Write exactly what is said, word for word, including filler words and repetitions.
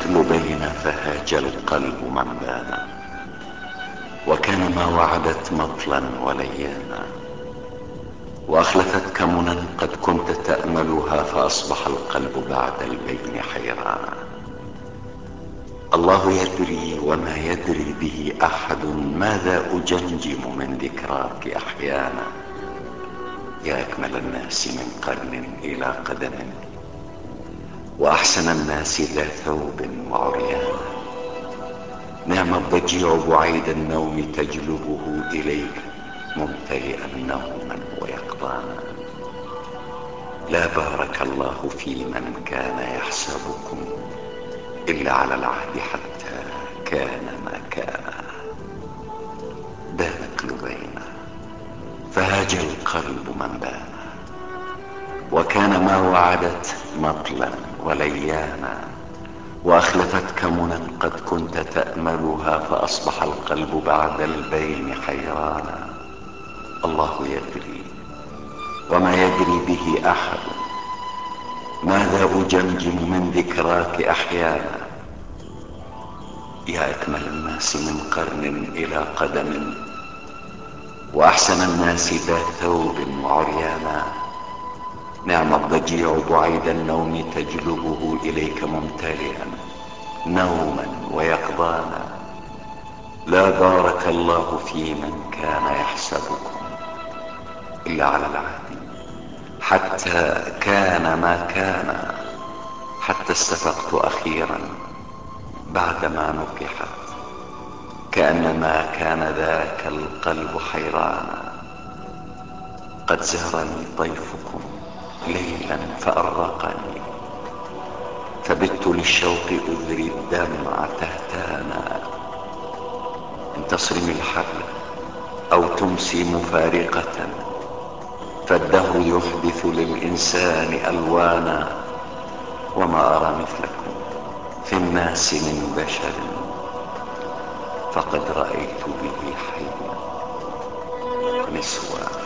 بانت لبينا فهاج القلب من بان، وكان ما وعدت مطلا وليانا، وأخلفتك منى قد كنت تأملها، فأصبح القلب بعد البين حيرانا. الله يدري وما يدري به أحد، ماذا أجمجم من ذكراك أحيانا. يا أكمل الناس من قرن إلى قدم، وأحسن الناس ذا ثوب وعريانا. نعم الضجيع بعيد النوم تجلبه إليك، ممتلئا نوما ويقظانا. لا بارك الله في من كان يحسبكم، إلا على العهد حتى كان ما كان. بانت لبينا فهاج القلب من بان، وكان ما وعدت مطلا وليانا، وأخلفتك منى قد كنت تأملها، فأصبح القلب بعد البين حيرانا. الله يدري وما يدري به أحد، ماذا أجمجم من ذكراك أحيانا. يا أكمل الناس من قرن إلى قدم، وأحسن الناس ذا ثوب وعريانا. نعم الضجيع بعيد النوم تجلبه إليك، ممتلئا نوما ويقظانا. لا بارك الله في من كان يحسبكم، إلا على العهد حتى كان ما كان. حتى استفقت أخيرا بعدما نكحت، كأنما كان ذاك القلب حيرانا. قد زارني ضيفكم ليلا فأرقني، فبت للشوق أذري الدمع تهتانا. إن تصرم الحبل أو تمسي مفارقة، فالدهر يحدث للإنسان ألوانا. وما أرى مثلكم في الناس من بشر، فقد رأيت به حيا نسوانا.